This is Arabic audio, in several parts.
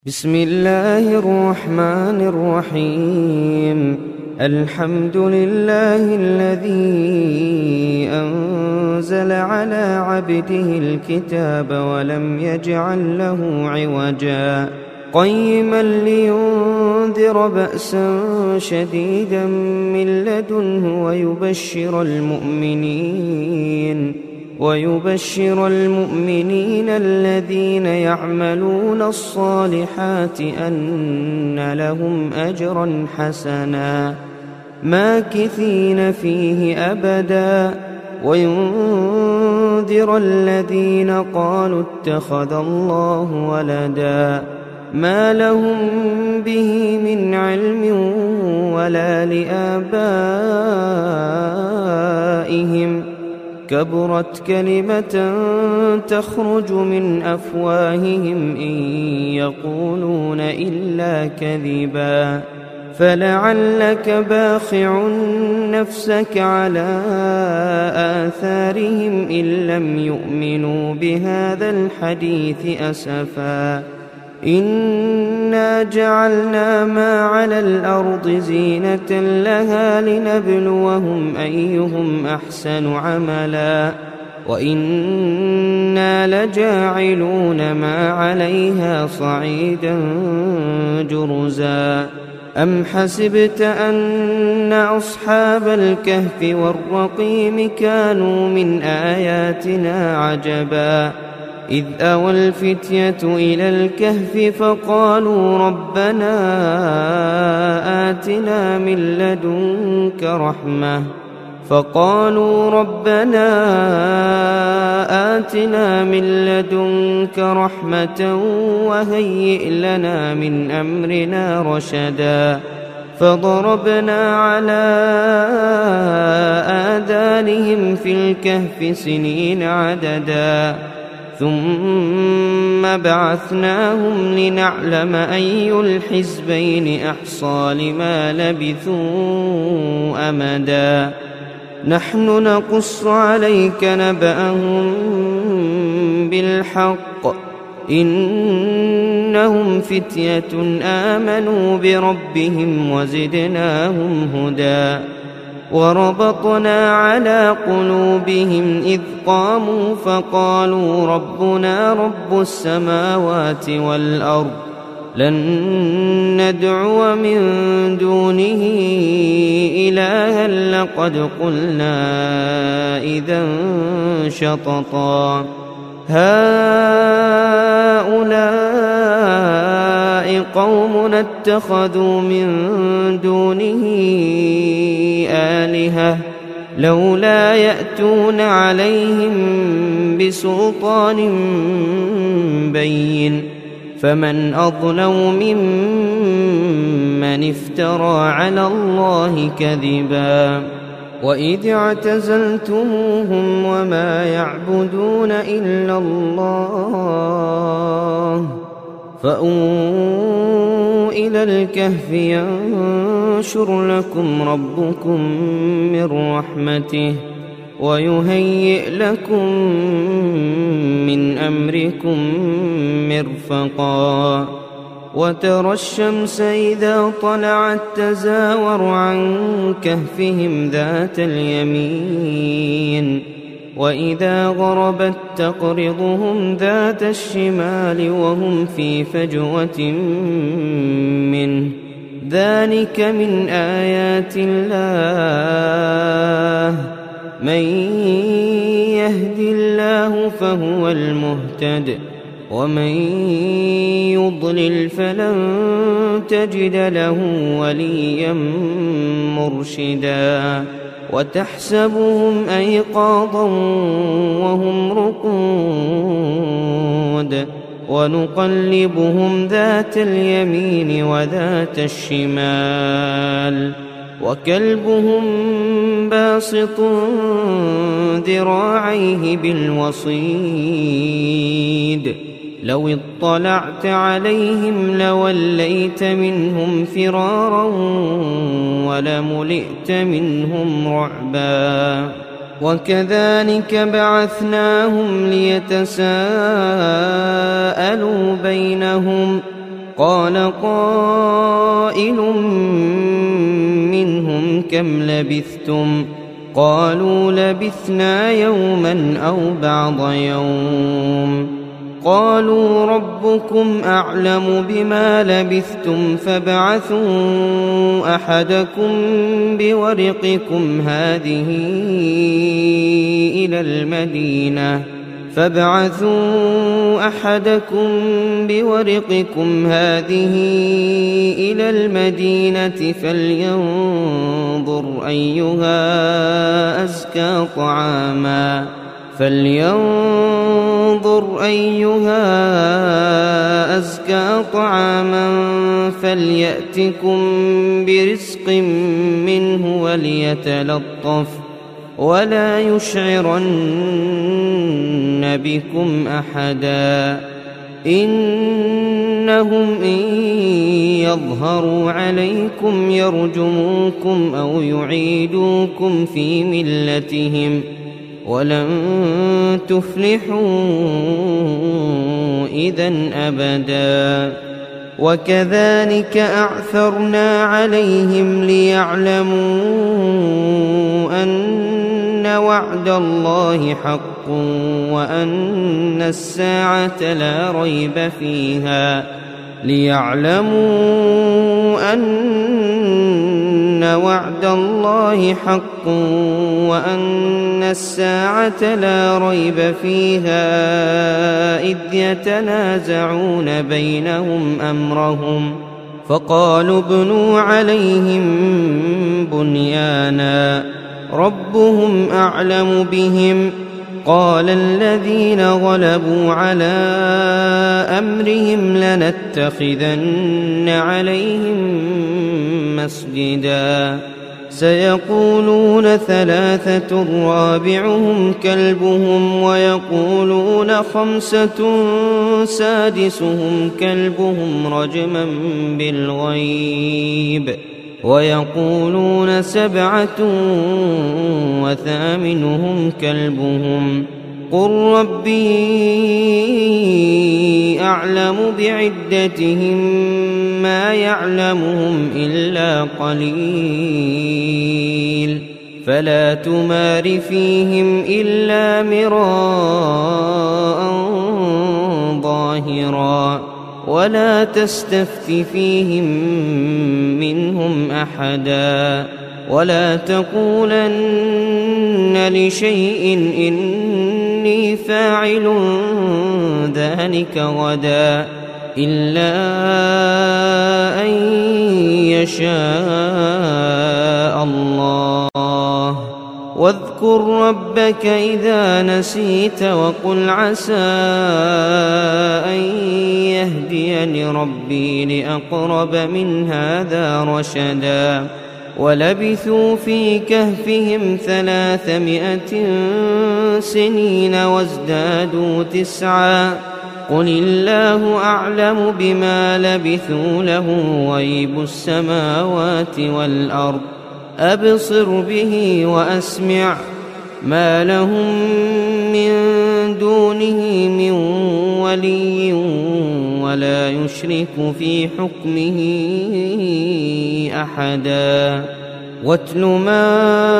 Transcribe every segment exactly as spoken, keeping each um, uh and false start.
بسم الله الرحمن الرحيم. الحمد لله الذي أنزل على عبده الكتاب ولم يجعل له عوجا قيما لينذر بأسا شديدا من لدنه ويبشر المؤمنين ويبشر المؤمنين الذين يعملون الصالحات أن لهم أجرا حسنا ماكثين فيه أبدا وينذر الذين قالوا اتخذ الله ولدا ما لهم به من علم ولا لآبائهم كبرت كلمة تخرج من أفواههم إن يقولون إلا كذبا فلعلك باخع نفسك على آثارهم إن لم يؤمنوا بهذا الحديث أسفا إنا جعلنا ما على الأرض زينة لها لنبلوهم أيهم أحسن عملا وإنا لجاعلون ما عليها صعيدا جرزا أم حسبت أن أصحاب الكهف والرقيم كانوا من آياتنا عجبا إذ أوى الفتية إلى الكهف فقالوا ربنا آتنا من لدنك رحمة فقالوا ربنا آتنا من لدنك رحمة وهيئ لنا من أمرنا رشدا فضربنا على آذانهم في الكهف سنين عددا ثم بعثناهم لنعلم أي الحزبين أحصى لما لبثوا أمدا نحن نقص عليك نبأهم بالحق إنهم فتية آمنوا بربهم وزدناهم هدى وربطنا على قلوبهم إذ قاموا فقالوا ربنا رب السماوات والأرض لن ندعو من دونه إلها لقد قلنا إذا شططا هؤلاء قوم اتخذوا من دونه آلهة لولا يأتون عليهم بسلطان بين فمن أظلم ممن افترى على الله كذبا وإذ اعتزلتموهم وما يعبدون إلا الله فأووا إلى الكهف ينشر لكم ربكم من رحمته ويهيئ لكم من أمركم مرفقا وترى الشمس إذا طلعت تزاور عن كهفهم ذات اليمين وإذا غربت تقرضهم ذات الشمال وهم في فجوة منه ذلك من آيات الله من يهد الله فهو المهتد ومن يضلل فلن تجد له وليا مرشدا وتحسبهم أيقاظا وهم رقود ونقلبهم ذات اليمين وذات الشمال وكلبهم باسط ذراعيه بالوصيد لو اطلعت عليهم لوليت منهم فرارا ولملئت منهم رعبا وكذلك بعثناهم ليتساءلوا بينهم قال قائل منهم كم لبثتم قالوا لبثنا يوما أو بعض يوم قالوا ربكم أعلم بما لبثتم فابعثوا أحدكم بورقكم هذه إلى المدينة فابعثوا أحدكم بورقكم هذه إلى المدينة فلينظر أيها أزكى طعاما فلينظر أيها أزكى طعاما فليأتكم برزق منه وليتلطف ولا يشعرن بكم أحدا إنهم إن يظهروا عليكم يرجموكم أو يعيدوكم في ملتهم ولن تفلحوا إذن أبدا وكذلك أعثرنا عليهم ليعلموا أن وعد الله حق وأن الساعة لا ريب فيها ليعلموا أن وعد الله حق وأن الساعة لا ريب فيها إذ يتنازعون بينهم أمرهم فقالوا ابنوا عليهم بنيانا ربهم أعلم بهم قال الذين غلبوا على أمرهم لنتخذن عليهم مسجدا سيقولون ثلاثة رابعهم كلبهم ويقولون خمسة سادسهم كلبهم رجما بالغيب ويقولون سبعة وثامنهم كلبهم قل ربي أعلم بعدتهم ما يعلمهم إلا قليل فلا تمار فيهم إلا مراء ظاهرا ولا تستفت فيهم منهم أحدا ولا تقولن لشيء إني فاعل ذلك غدا إلا أن يشاء الله واذكر ربك إذا نسيت وقل عسى أن يهديني ربي لأقرب من هذا رشدا ولبثوا في كهفهم ثلاثمائة سنين وازدادوا تسعا قل الله أعلم بما لبثوا له غيب السماوات والأرض أبصر به وأسمع ما لهم من دونه من ولي ولا يشرك في حكمه أحدا واتل ما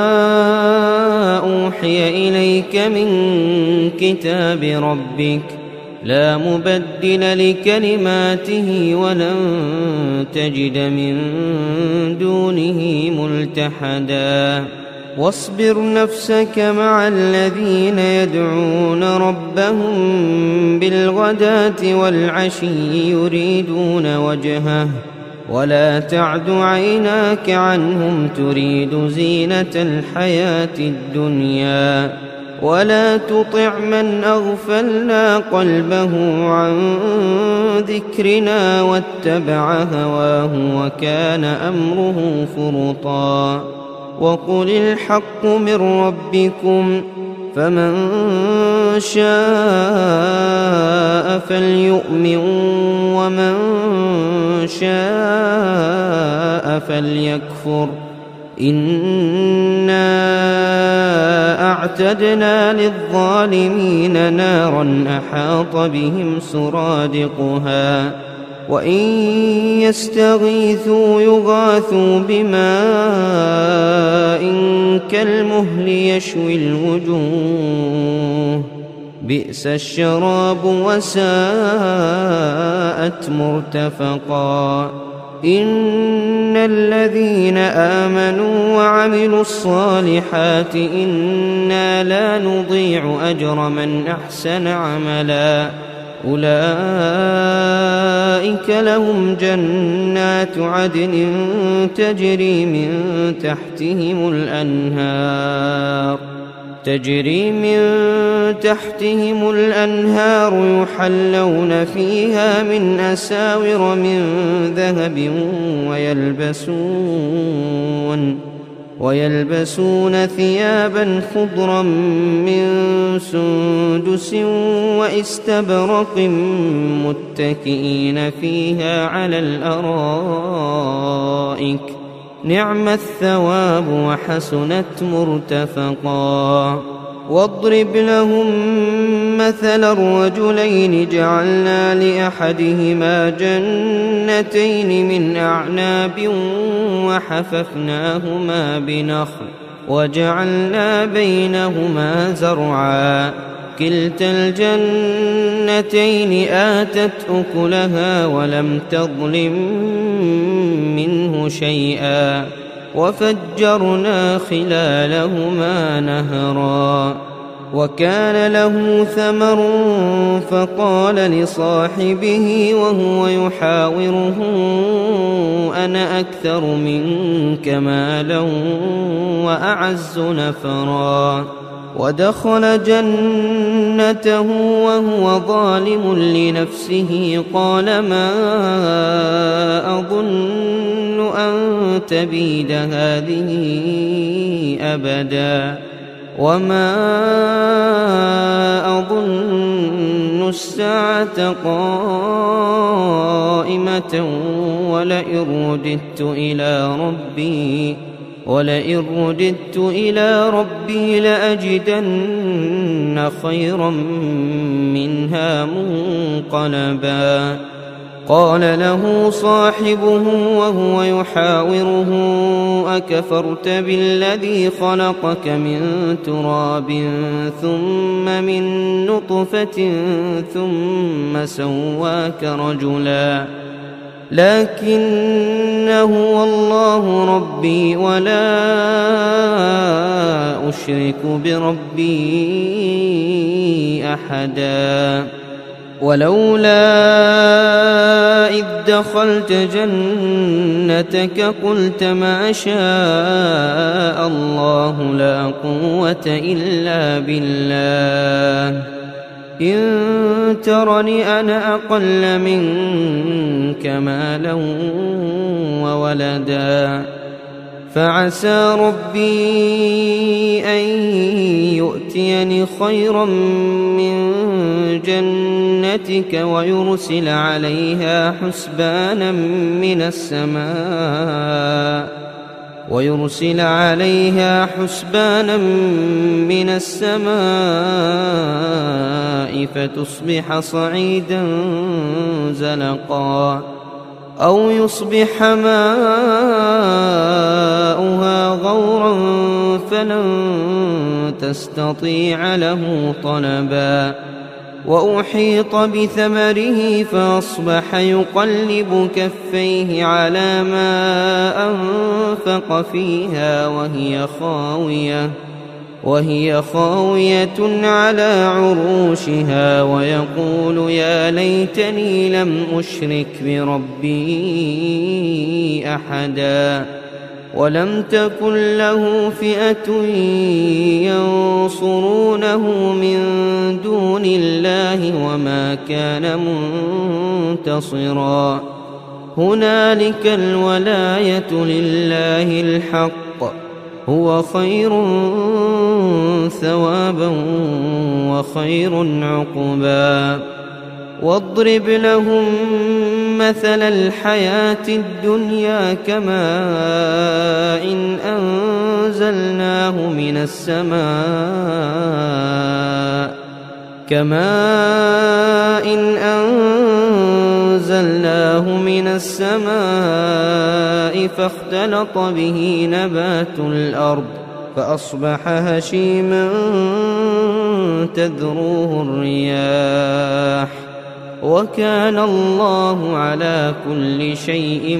أوحي إليك من كتاب ربك لا مبدل لكلماته ولن تجد من دونه ملتحدا واصبر نفسك مع الذين يدعون ربهم بالغداة والعشي يريدون وجهه ولا تعد عيناك عنهم تريد زينة الحياة الدنيا ولا تطع من أغفلنا قلبه عن ذكرنا واتبع هواه وكان أمره فرطا وقل الحق من ربكم فمن شاء فليؤمن ومن شاء فليكفر إنا أعتدنا للظالمين نارا أحاط بهم سرادقها وإن يستغيثوا يغاثوا بماء كالمهل يشوي الوجوه بئس الشراب وساءت مرتفقا إن الذين آمنوا وعملوا الصالحات إنا لا نضيع أجر من أحسن عملا أولئك لهم جنات عدن تجري من تحتهم الأنهار تجري من تحتهم الأنهار يحلون فيها من أساور من ذهب ويلبسون ويلبسون ثيابا خضرا من سندس واستبرق متكئين فيها على الأرائك نعم الثواب وحسنت مرتفقا واضرب لهم مثل الرجلين جعلنا لأحدهما جنتين من أعناب وحففناهما بنخل وجعلنا بينهما زرعا كلتا الجنتين آتت أكلها ولم تظلم منه شيئا وفجرنا خلالهما نهرا وكان له ثمر فقال لصاحبه وهو يحاوره أنا أكثر منك مالا وأعز نفرا ودخل جنته وهو ظالم لنفسه قال ما أظن أن تبيد هذه أبدا وما أظن الساعة قائمة ولئن رددت إلى ربي ولئن رددت إلى ربي لأجدن خيرا منها منقلبا قال له صاحبه وهو يحاوره أكفرت بالذي خلقك من تراب ثم من نطفة ثم سواك رجلا لكن هو الله ربي ولا أشرك بربي أحدا ولولا إذ دخلت جنتك قلت ما شاء الله لا قوة إلا بالله إن ترني أنا أقل منك مالا وولدا فعسى ربي أن يؤتيني خيرا من جنتك ويرسل عليها حسبانا من السماء ويرسل عليها حسبانا من السماء فتصبح صعيدا زلقا أو يصبح ماؤها غورا فلن تستطيع له طلبا وأحيط بثمره فأصبح يقلب كفيه على ما أنفق فيها وهي خاوية وهي خاوية على عروشها ويقول يا ليتني لم أشرك بربي أحدا ولم تكن له فئة ينصرونه من دون الله وما كان منتصرا هنالك الولاية لله الحق هو خير ثوابا وخير عقبا واضرب لهم مثل الحياة الدنيا كماء إن أنزلناه من السماء كماء إن أنزلناه من السماء فاختلط به نبات الأرض فأصبح هشيما تذروه الرياح وكان الله على كل شيء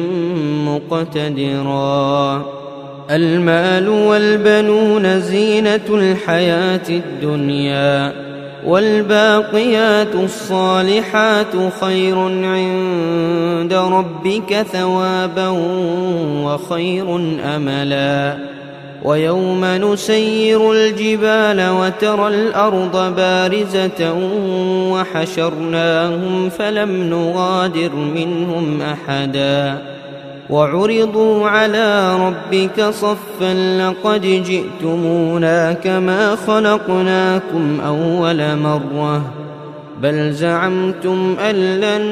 مقتدرا. المال والبنون زينة الحياة الدنيا والباقيات الصالحات خير عند ربك ثوابا وخير أملا. ويوم نسير الجبال وترى الأرض بارزة وحشرناهم فلم نغادر منهم أحدا وعرضوا على ربك صفا لقد جئتمونا كما خلقناكم أول مرة بل زعمتم أن لن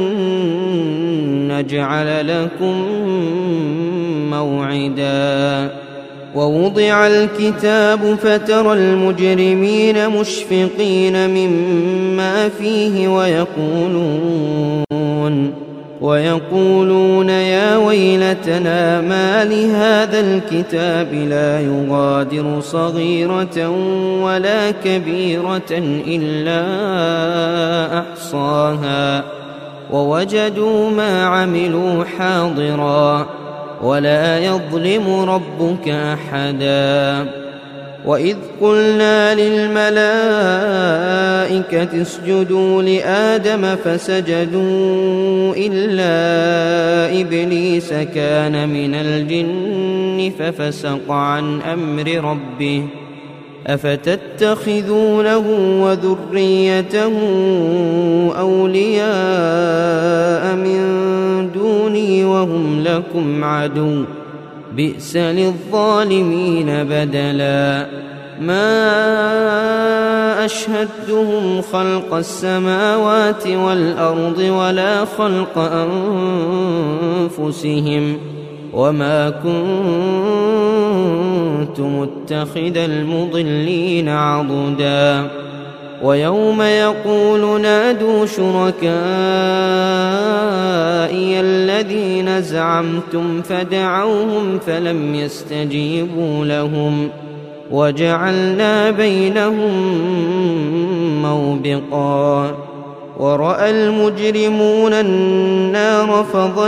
نجعل لكم موعدا. ووضع الكتاب فترى المجرمين مشفقين مما فيه ويقولون ويقولون يا ويلتنا ما لهذا الكتاب لا يغادر صغيرة ولا كبيرة إلا أحصاها ووجدوا ما عملوا حاضرا ولا يظلم ربك أحدا. وإذ قلنا للملائكة اسجدوا لآدم فسجدوا إلا إبليس كان من الجن ففسق عن أمر ربه أفتتخذونه وذريته أولياء من دوني وهم لكم عدو بئس للظالمين بدلا. ما أشهدتهم خلق السماوات والأرض ولا خلق أنفسهم وما كنت متخذ المضلين عضدا. ويوم يقول نادوا شركائي الذين زعمتم فدعوهم فلم يستجيبوا لهم وجعلنا بينهم موبقا. ورأى المجرمون النار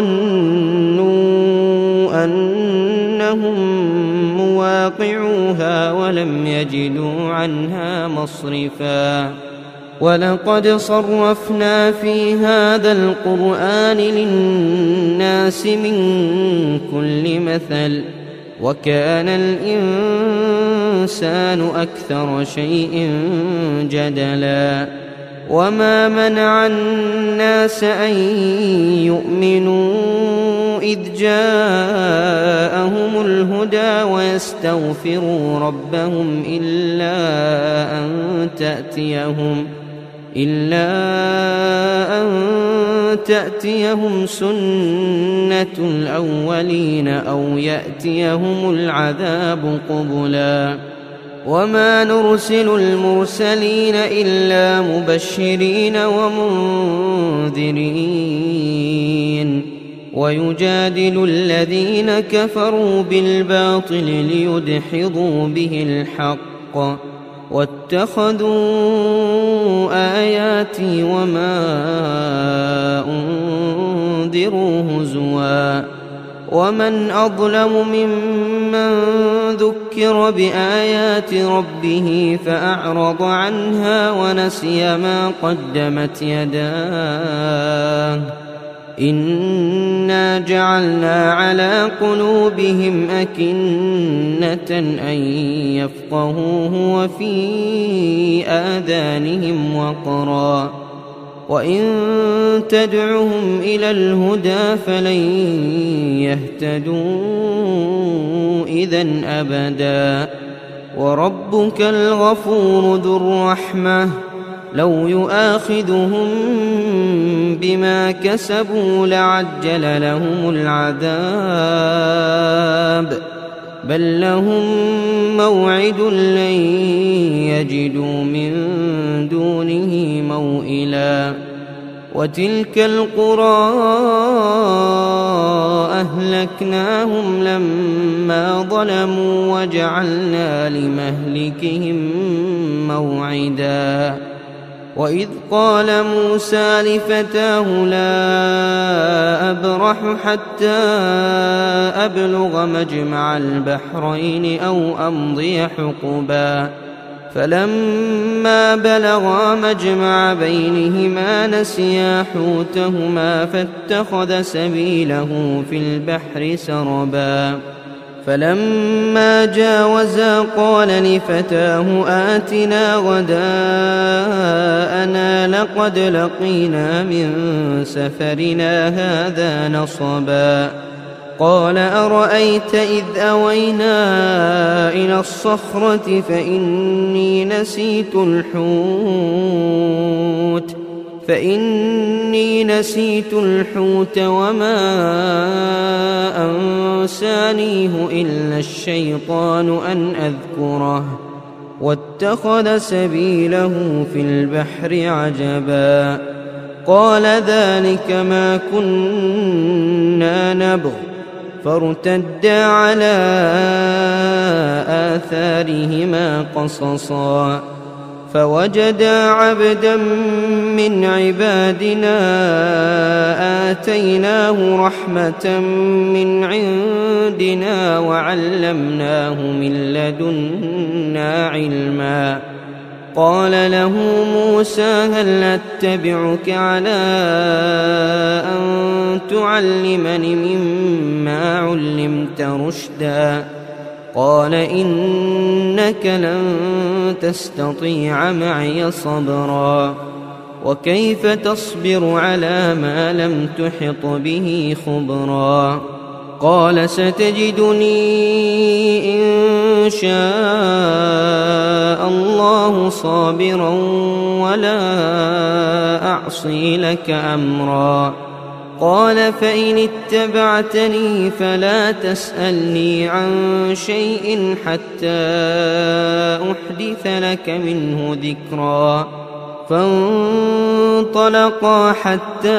فظنوا أنهم مواقعوها ولم يجدوا عنها مصرفا. ولقد صرفنا في هذا القرآن للناس من كل مثل وكان الإنسان أكثر شيء جدلا. وما منع الناس أن يؤمنوا إذ جاءهم الهدى ويستغفروا ربهم إلا أن تأتيهم إلا أن تأتيهم سنة الأولين أو يأتيهم العذاب قبلا. وما نرسل المرسلين إلا مبشرين ومنذرين ويجادل الذين كفروا بالباطل ليدحضوا به الحق واتخذوا آياتي وما أنذروا هزوا. ومن أظلم ممن ذكر بآيات ربه فأعرض عنها ونسي ما قدمت يداه إنا جعلنا على قلوبهم أكنة أن يفقهوه وفي آذانهم وقرا وإن تدعهم إلى الهدى فلن يهتدوا إذن أبدا. وربك الغفور ذو الرحمة لو يؤاخذهم بما كسبوا لعجل لهم العذاب بل لهم موعد لن يجدوا من دونه موئلا وتلك القرى أهلكناهم لما ظلموا وجعلنا لمهلكهم موعدا وإذ قال موسى لفتاه لا أبرح حتى أبلغ مجمع البحرين أو أمضي حقبا فلما بلغا مجمع بينهما نسيا حوتهما فاتخذ سبيله في البحر سربا فلما جاوزا قال لفتاه آتنا غداءنا لقد لقينا من سفرنا هذا نصبا قال أرأيت إذ أوينا إلى الصخرة فإني نسيت الحوت فإني نسيت الحوت وما أنسانيه إلا الشيطان أن أذكره واتخذ سبيله في البحر عجبا قال ذلك ما كنا نبغ فارتدا على آثارهما قصصا فوجدا عبدا من عبادنا آتيناه رحمة من عندنا وعلمناه من لدنا علما قال له موسى هل أتبعك على أن تعلمني مما علمت رشدا قال إنك لن تستطيع معي صبرا وكيف تصبر على ما لم تحط به خبرا قال ستجدني إن شاء الله صابرا ولا أعصي لك أمرا قال فإن اتبعتني فلا تسألني عن شيء حتى أحدث لك منه ذكرا فانطلقا حتى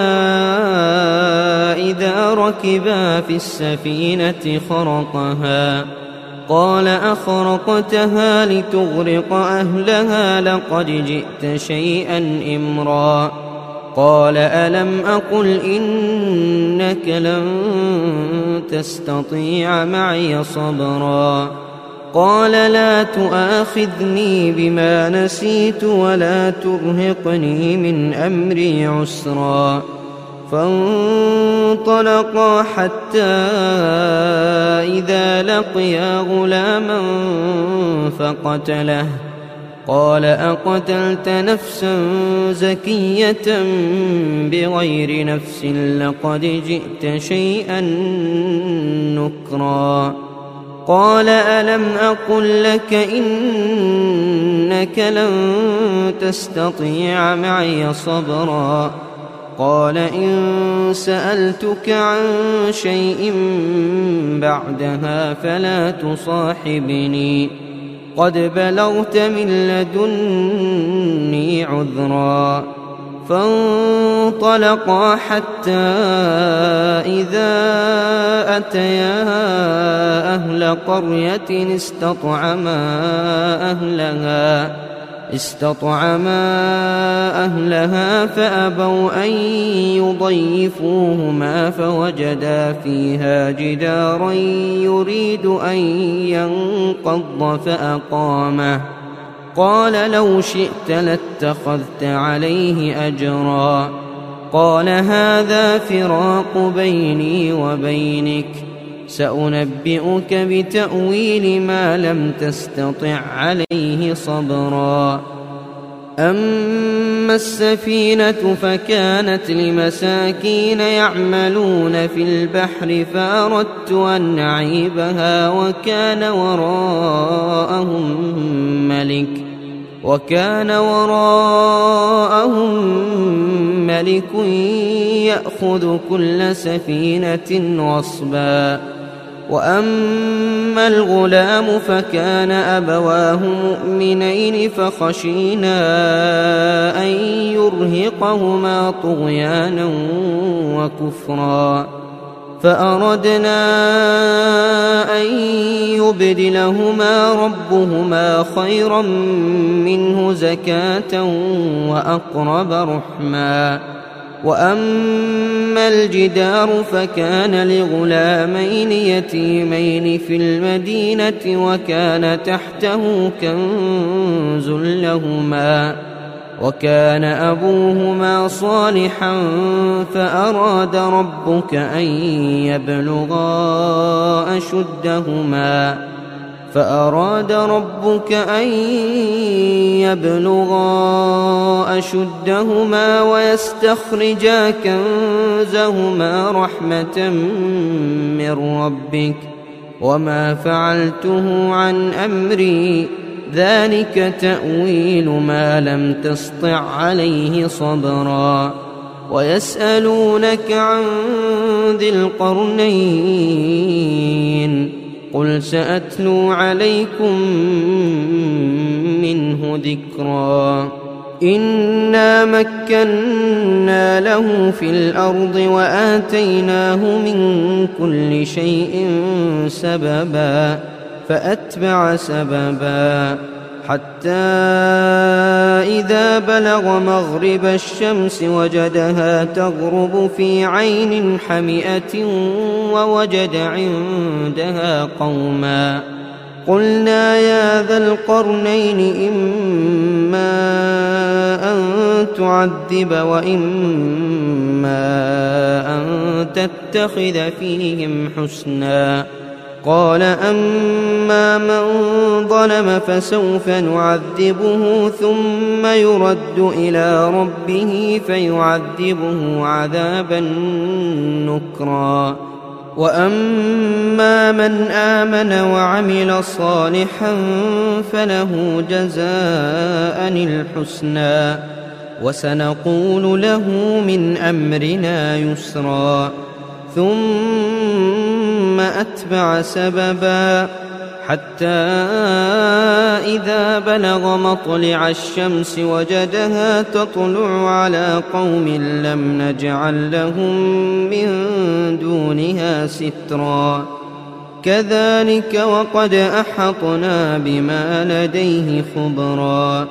إذا ركبا في السفينة خرقها قال أخرقتها لتغرق أهلها لقد جئت شيئا إمرا قال ألم أقل إنك لن تستطيع معي صبرا قال لا تؤاخذني بما نسيت ولا ترهقني من أمري عسرا فانطلقا حتى إذا لقيا غلاما فقتله قال أقتلت نفسا زكية بغير نفس لقد جئت شيئا نكرا قال ألم أقل لك إنك لن تستطيع معي صبرا قال إن سألتك عن شيء بعدها فلا تصاحبني قد بلغت من لدني عذرا فانطلقا حتى إذا أتيا أهل قرية استطعما أهلها استطعما أهلها فأبوا أن يضيفوهما فوجدا فيها جدارا يريد أن ينقض فأقامه قال لو شئت لاتخذت عليه أجرا قال هذا فراق بيني وبينك سأنبئك بتأويل ما لم تستطع عليه صبرا أما السفينة فكانت لمساكين يعملون في البحر فأردت أن أعيبها وكان وراءهم ملك وكان وراءهم ملك يأخذ كل سفينة غصبا وأما الغلام فكان أبواه مؤمنين فخشينا أن يرهقهما طغيانا وكفرا فأردنا أن يبدلهما ربهما خيرا منه زكاة وأقرب رحما. وأما الجدار فكان لغلامين يتيمين في المدينة وكان تحته كنز لهما وكان أبوهما صالحا فأراد ربك أن يبلغا أشدهما فأراد ربك أن يبلغا أشدهما ويستخرجا كنزهما رحمة من ربك وما فعلته عن أمري ذلك تأويل ما لم تسطع عليه صبرا. ويسألونك عن ذي القرنين قل سأتلو عليكم منه ذكرا. إنا مكنا له في الأرض وآتيناه من كل شيء سببا فأتبع سببا حتى إذا بلغ مغرب الشمس وجدها تغرب في عين حمئة ووجد عندها قوما قلنا يا ذا القرنين إما أن تعذب وإما أن تتخذ فيهم حسنا. قال أما من ظلم فسوف نعذبه ثم يرد إلى ربه فيعذبه عذابا نكرا. وأما من آمن وعمل صالحا فله جزاء الحسنى وسنقول له من أمرنا يسرا. ثم أتبع سببا حتى إذا بلغ مطلع الشمس وجدها تطلع على قوم لم نجعل لهم من دونها سترا. كذلك وقد أحطنا بما لديه خبرا.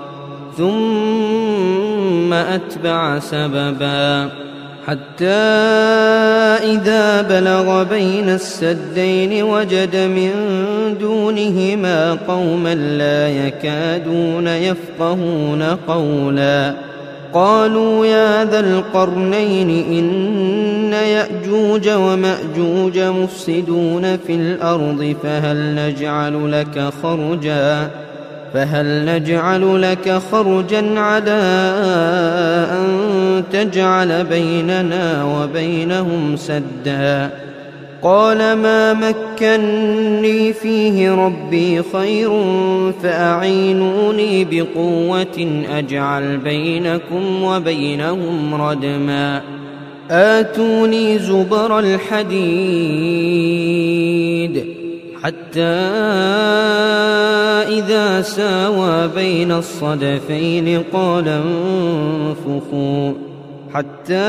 ثم أتبع سببا حتى إذا بلغ بين السدين وجد من دونهما قوما لا يكادون يفقهون قولا. قالوا يا ذا القرنين إن يأجوج ومأجوج مفسدون في الأرض فهل نجعل لك خرجا فهل نجعل لك خرجا على أن تجعل بيننا وبينهم سدا. قال ما مكني فيه ربي خير فأعينوني بقوة أجعل بينكم وبينهم ردما. آتوني زبر الحديد حتى إذا ساوى بين الصدفين قال انفخوا حتى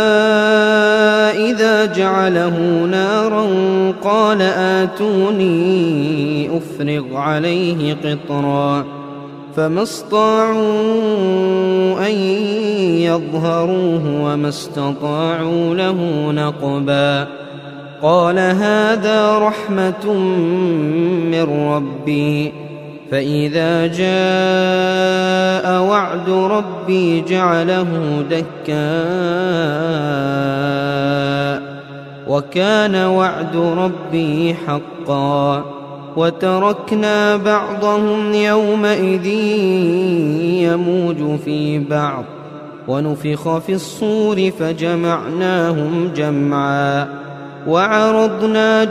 إذا جعله نارا قال آتوني أفرغ عليه قطرا. فما استطاعوا أن يظهروه وما استطاعوا له نقبا. قال هذا رحمة من ربي فإذا جاء وعد ربي جعله دكاء وكان وعد ربي حقا. وتركنا بعضهم يومئذ يموج في بعض ونفخ في الصور فجمعناهم جمعا. وعرضنا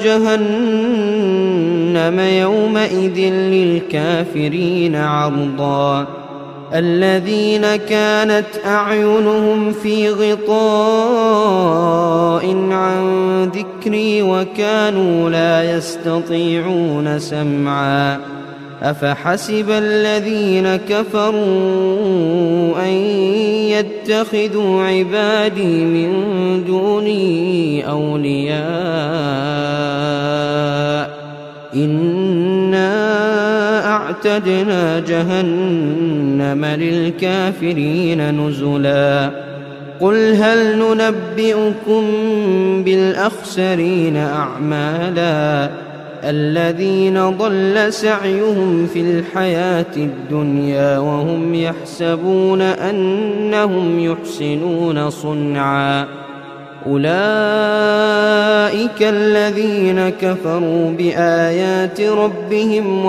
جهنم يومئذ للكافرين عرضا. الذين كانت أعينهم في غطاء عن ذكري وكانوا لا يستطيعون سمعا أفحسب الذين كفروا أن يتخذوا عبادي من دوني أولياء إنا أعتدنا جهنم للكافرين نزلا قل هل ننبئكم بالأخسرين أعمالا الذين ضل سعيهم في الحياة الدنيا وهم يحسبون أنهم يحسنون صنعا أولئك الذين كفروا بآيات ربهم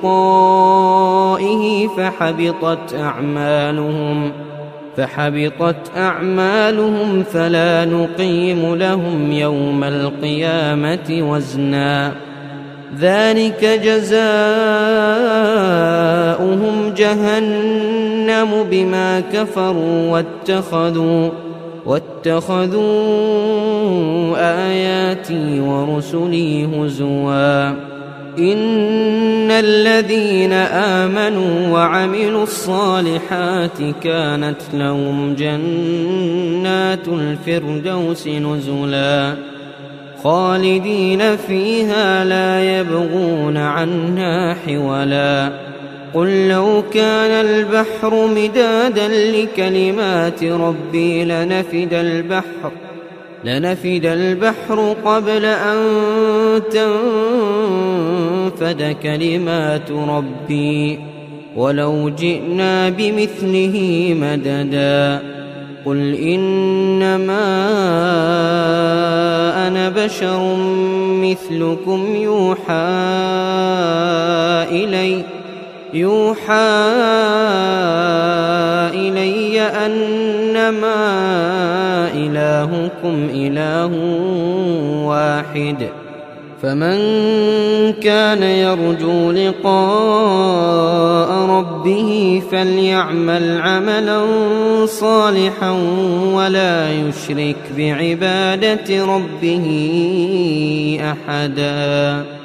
ولقائه فحبطت أعمالهم فحبطت أعمالهم فلا نقيم لهم يوم القيامة وزنا ذلك جزاؤهم جهنم بما كفروا واتخذوا واتخذوا آياتي ورسلي هزوا إن الذين آمنوا وعملوا الصالحات كانت لهم جنات الفردوس نزلا خالدين فيها لا يبغون عنها حولا قل لو كان البحر مدادا لكلمات ربي لنفد البحر لنفد البحر قبل أن تنفد كلمات ربي ولو جئنا بمثله مددا قل إنما أنا بشر مثلكم يوحى إلي يوحى إلي أنما إلهكم إله واحد فمن كان يرجو لقاء ربه فليعمل عملا صالحا ولا يشرك بعبادة ربه أحدا.